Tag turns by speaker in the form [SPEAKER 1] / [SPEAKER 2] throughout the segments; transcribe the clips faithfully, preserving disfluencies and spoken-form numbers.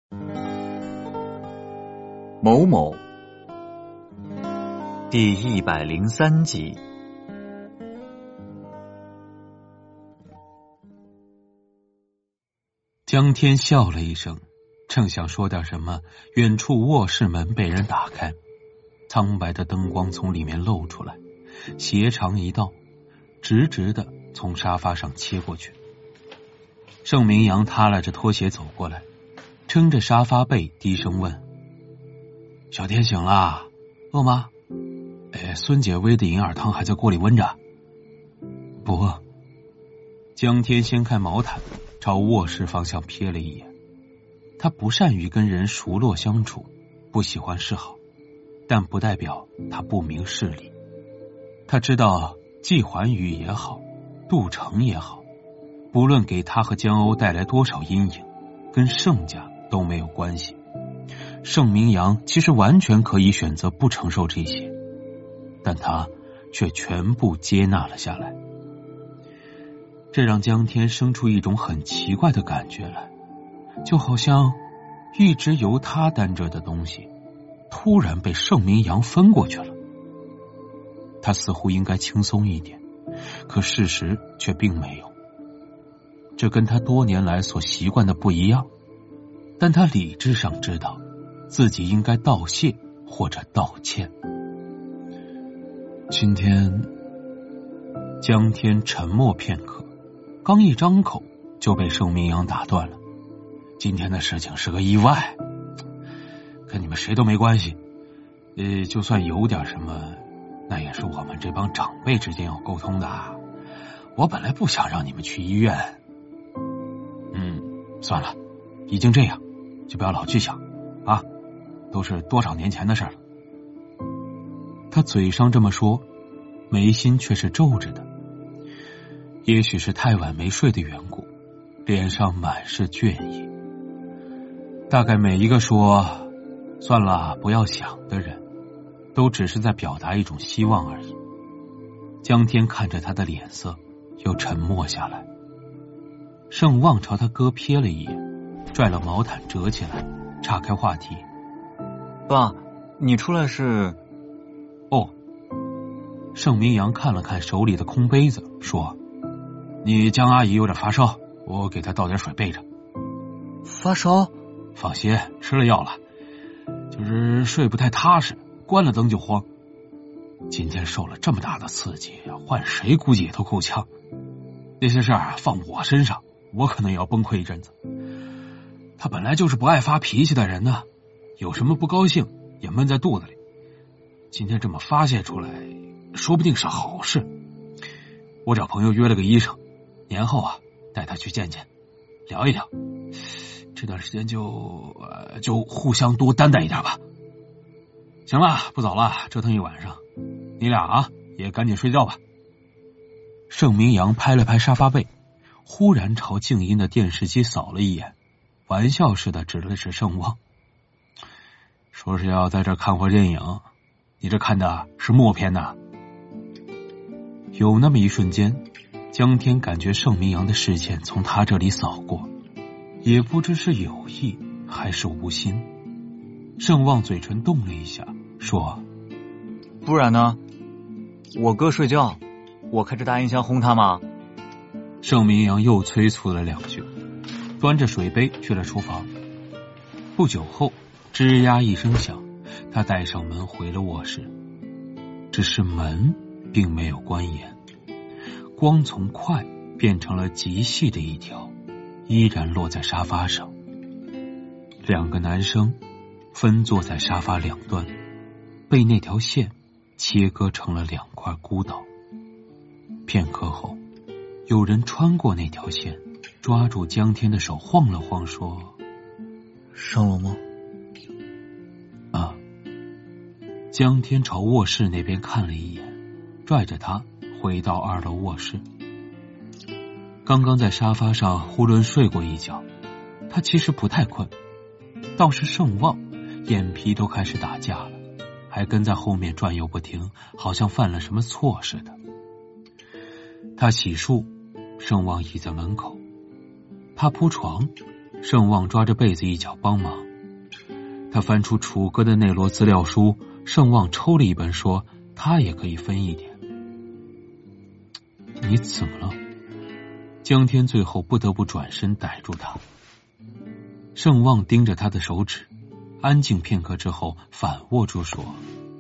[SPEAKER 1] 某某第一百零三集。
[SPEAKER 2] 江天笑了一声，正想说点什么，远处卧室门被人打开，苍白的灯光从里面露出来，斜长一道，直直的从沙发上切过去。盛明阳踏拉着拖鞋走过来，撑着沙发背低声问：小天醒了，饿吗？哎，孙姐煨的银耳汤还在锅里温着。不饿。江天掀开毛毯，朝卧室方向瞥了一眼。他不善于跟人熟络相处，不喜欢示好，但不代表他不明事理。他知道季环宇也好，杜成也好，不论给他和江欧带来多少阴影，跟盛家都没有关系。盛明阳其实完全可以选择不承受这些，但他却全部接纳了下来。这让江天生出一种很奇怪的感觉来，就好像一直由他担着的东西突然被盛明阳分过去了。他似乎应该轻松一点，可事实却并没有。这跟他多年来所习惯的不一样，但他理智上知道自己应该道谢或者道歉。今天，江天沉默片刻，刚一张口就被盛明阳打断了。今天的事情是个意外，跟你们谁都没关系。呃，就算有点什么，那也是我们这帮长辈之间要沟通的。我本来不想让你们去医院。嗯，算了，已经这样，就不要老去想啊，都是多少年前的事了。他嘴上这么说，眉心却是皱着的。也许是太晚没睡的缘故，脸上满是倦意。大概每一个说算了不要想的人，都只是在表达一种希望而已。江天看着他的脸色，又沉默下来。盛望朝他哥瞥了一眼，拽了毛毯折起来，岔开话题：
[SPEAKER 1] 爸，你出来是？
[SPEAKER 2] 哦。盛明阳看了看手里的空杯子，说：你江阿姨有点发烧，我给她倒点水备着。
[SPEAKER 1] 发烧？
[SPEAKER 2] 放心，吃了药了，就是睡不太踏实，关了灯就慌。今天受了这么大的刺激，换谁估计也都够呛。那些事儿放我身上，我可能也要崩溃一阵子。他本来就是不爱发脾气的人呢，有什么不高兴也闷在肚子里。今天这么发泄出来，说不定是好事。我找朋友约了个医生，年后啊带他去见见，聊一聊。这段时间就呃就互相多担待一点吧。行了，不早了，折腾一晚上，你俩啊也赶紧睡觉吧。盛明阳拍了拍沙发背，忽然朝静音的电视机扫了一眼，玩笑似的指了指盛望，说是要在这看会电影，你这看的是默片呐。有那么一瞬间，江天感觉盛明阳的视线从他这里扫过，也不知是有意还是无心。盛望嘴唇动了一下，说：
[SPEAKER 1] 不然呢？我哥睡觉，我开着大音箱轰他吗？
[SPEAKER 2] 盛明阳又催促了两句，端着水杯去了厨房。不久后，吱呀一声响，他带上门回了卧室。只是门并没有关严，光从快变成了极细的一条，依然落在沙发上。两个男生分坐在沙发两端，被那条线切割成了两块孤岛。片刻后，有人穿过那条线，抓住江天的手晃了晃，说：
[SPEAKER 1] 上楼吗？
[SPEAKER 2] 啊。江天朝卧室那边看了一眼，拽着他回到二楼卧室。刚刚在沙发上囫囵睡过一觉，他其实不太困，倒是盛望眼皮都开始打架了，还跟在后面转悠不停，好像犯了什么错似的。他洗漱，盛望倚在门口，他铺床， 盛旺抓着被子一角帮忙。他翻出楚歌的那摞资料书，盛旺抽了一本说他也可以分一点。你怎么了？江天最后不得不转身逮住他。盛旺盯着他的手指，安静片刻之后反握住说，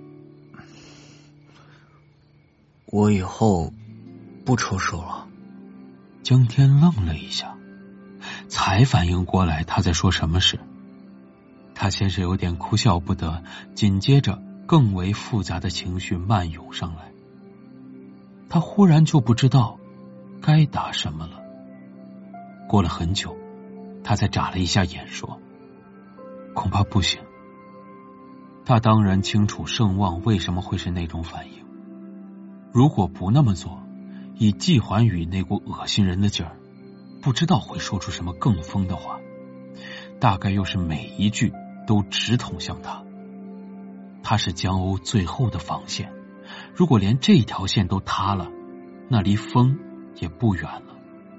[SPEAKER 1] 我以后不抽手了。
[SPEAKER 2] 江天愣了一下，才反应过来他在说什么事。他先是有点哭笑不得，紧接着更为复杂的情绪漫涌上来。他忽然就不知道该答什么了。过了很久，他才眨了一下眼说，恐怕不行。他当然清楚盛旺为什么会是那种反应，如果不那么做，以季环宇那股恶心人的劲儿，不知道会说出什么更疯的话，大概又是每一句都直捅向他。他是江鸥最后的防线，如果连这条线都塌了，那离疯也不远了。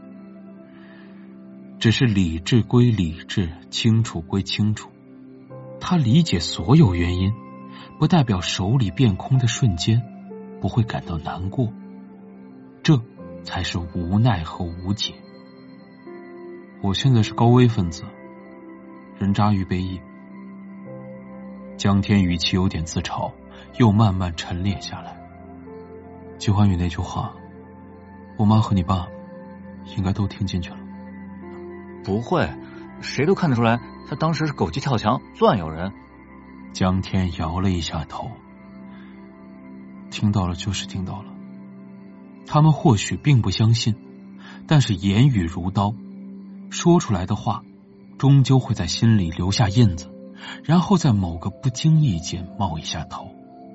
[SPEAKER 2] 只是理智归理智，清楚归清楚，他理解所有原因，不代表手里变空的瞬间不会感到难过，这才是无奈和无解。我现在是高危分子，人渣预备役。江天语气有点自嘲，又慢慢沉淀下来。季环宇那句话，我妈和你爸应该都听进去了。
[SPEAKER 1] 不会，谁都看得出来他当时是狗急跳墙，乱咬人。
[SPEAKER 2] 江天摇了一下头，听到了就是听到了。他们或许并不相信，但是言语如刀，说出来的话终究会在心里留下印子，然后在某个不经意间冒一下头。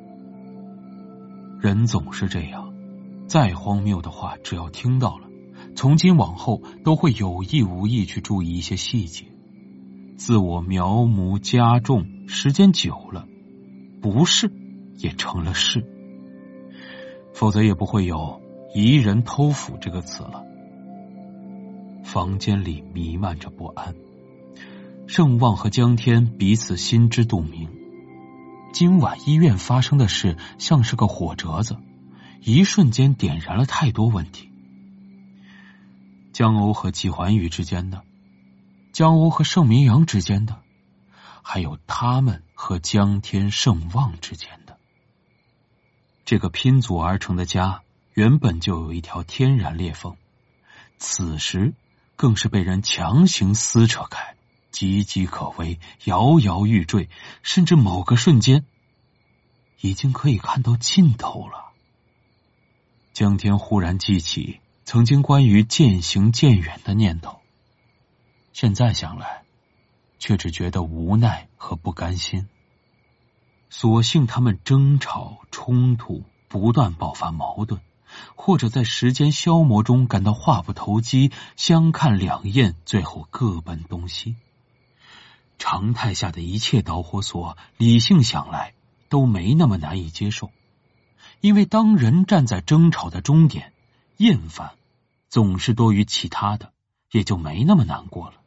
[SPEAKER 2] 人总是这样，再荒谬的话只要听到了，从今往后都会有意无意去注意一些细节，自我描摹加重，时间久了，不是也成了是，否则也不会有夷人偷斧这个词了。房间里弥漫着不安，盛旺和江天彼此心知肚明。今晚医院发生的事像是个火折子，一瞬间点燃了太多问题。江鸥和季环宇之间的，江鸥和盛明阳之间的，还有他们和江天盛旺之间的。这个拼组而成的家原本就有一条天然裂缝，此时更是被人强行撕扯开，岌岌可危，摇摇欲坠，甚至某个瞬间已经可以看到尽头了。江天忽然记起曾经关于渐行渐远的念头，现在想来却只觉得无奈和不甘心。所幸他们争吵冲突，不断爆发矛盾，或者在时间消磨中感到话不投机，相看两厌，最后各奔东西。常态下的一切导火索，理性想来都没那么难以接受，因为当人站在争吵的终点，厌烦总是多于其他的，也就没那么难过了。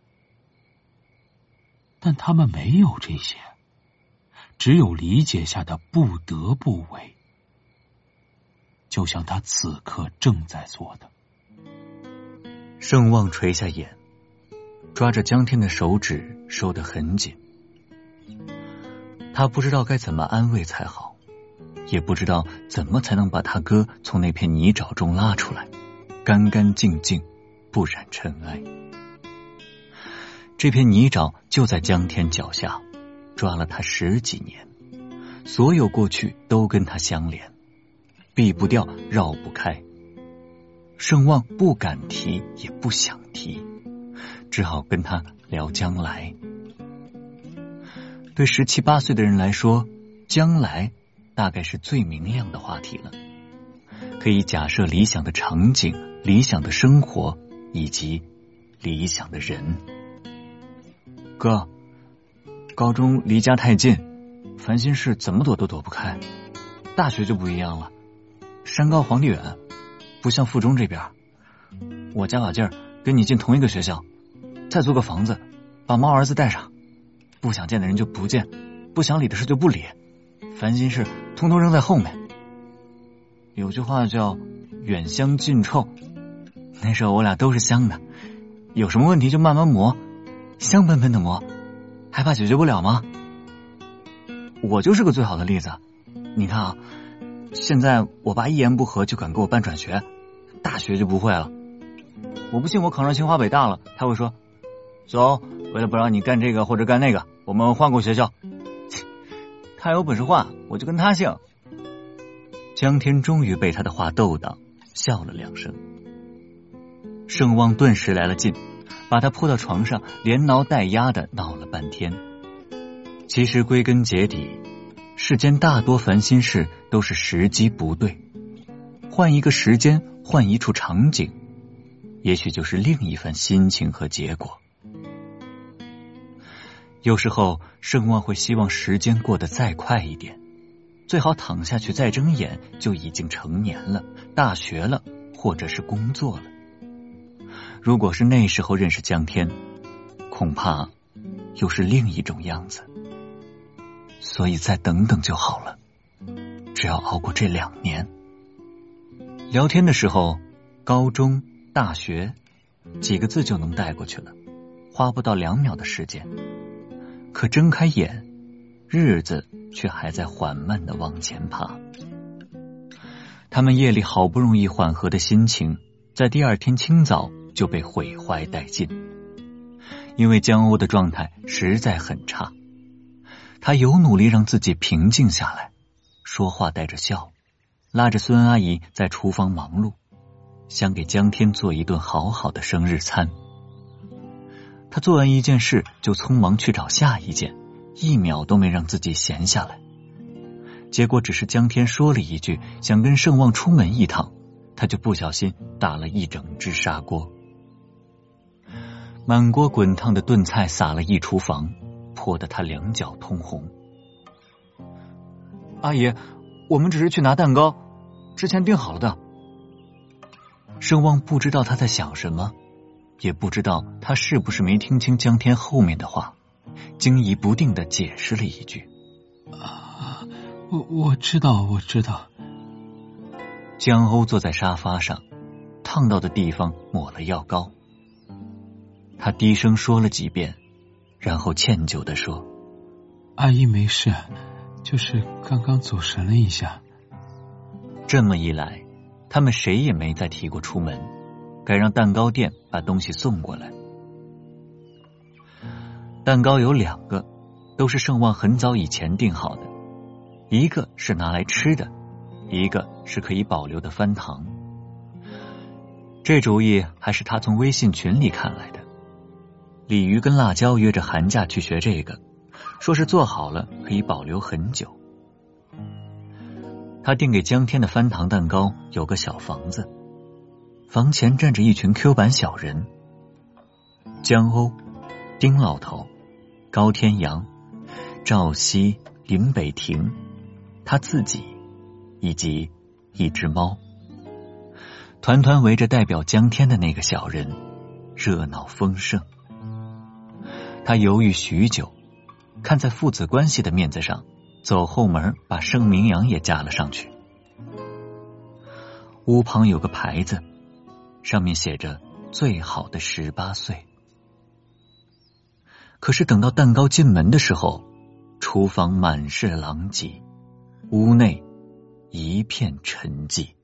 [SPEAKER 2] 但他们没有这些，只有理解下的不得不为，就像他此刻正在做的。
[SPEAKER 1] 盛旺垂下眼，抓着江天的手指收得很紧。他不知道该怎么安慰才好，也不知道怎么才能把他哥从那片泥沼中拉出来，干干净净，不染尘埃。这片泥沼就在江天脚下，抓了他十几年，所有过去都跟他相连，避不掉，绕不开。盛旺不敢提，也不想提，只好跟他聊将来。对十七八岁的人来说，将来大概是最明亮的话题了，可以假设理想的场景、理想的生活以及理想的人。哥，高中离家太近，烦心事怎么躲都躲不开。大学就不一样了，山高皇帝远，不像附中这边，我加把劲儿跟你进同一个学校，再租个房子， 把猫儿子带上，不想见的人就不见，不想理的事就不理，烦心事通通扔在后面。有句话叫远香近臭，那时候我俩都是香的，有什么问题就慢慢磨，香喷喷的磨，还怕解决不了吗？我就是个最好的例子。你看啊，现在我爸一言不合就敢给我办转学，大学就不会了。我不信我考上清华北大了，他会说走，为了不让你干这个或者干那个，我们换过学校。他有本事换，我就跟他姓。江天终于被他的话逗到，笑了两声。盛旺顿时来了劲，把他扑到床上，连挠带压的闹了半天。其实归根结底，世间大多烦心事都是时机不对，换一个时间，换一处场景，也许就是另一番心情和结果。有时候盛旺会希望时间过得再快一点，最好躺下去再睁眼就已经成年了，大学了，或者是工作了。如果是那时候认识江天，恐怕又是另一种样子。所以再等等就好了，只要熬过这两年。聊天的时候，高中、大学几个字就能带过去了，花不到两秒的时间。可睁开眼，日子却还在缓慢地往前爬。他们夜里好不容易缓和的心情，在第二天清早就被毁坏殆尽。因为江欧的状态实在很差，他有努力让自己平静下来，说话带着笑，拉着孙阿姨在厨房忙碌，想给江天做一顿好好的生日餐。他做完一件事就匆忙去找下一件，一秒都没让自己闲下来。结果只是江天说了一句想跟盛旺出门一趟，他就不小心打了一整只砂锅。满锅滚烫的炖菜洒了一厨房，泼得他两脚通红。阿姨，我们只是去拿蛋糕，之前订好了的。盛旺不知道他在想什么，也不知道他是不是没听清江天后面的话，惊疑不定地解释了一句：
[SPEAKER 2] 啊，我我知道我知道。
[SPEAKER 1] 江欧坐在沙发上，烫到的地方抹了药膏。他低声说了几遍，然后歉疚地说：
[SPEAKER 2] 阿姨没事，就是刚刚走神了一下。
[SPEAKER 1] 这么一来，他们谁也没再提过出门，改让蛋糕店把东西送过来。蛋糕有两个，都是盛旺很早以前订好的，一个是拿来吃的，一个是可以保留的翻糖。这主意还是他从微信群里看来的。鲤鱼跟辣椒约着寒假去学这个，说是做好了可以保留很久。他订给江天的翻糖蛋糕有个小房子，房前站着一群 Q 版小人，江欧、丁老头、高天阳、赵熙、林北亭，他自己以及一只猫，团团围着代表江天的那个小人，热闹丰盛。他犹豫许久，看在父子关系的面子上，走后门把盛明阳也加了上去。屋旁有个牌子，上面写着最好的十八岁。可是等到蛋糕进门的时候，厨房满是狼藉，屋内一片沉寂。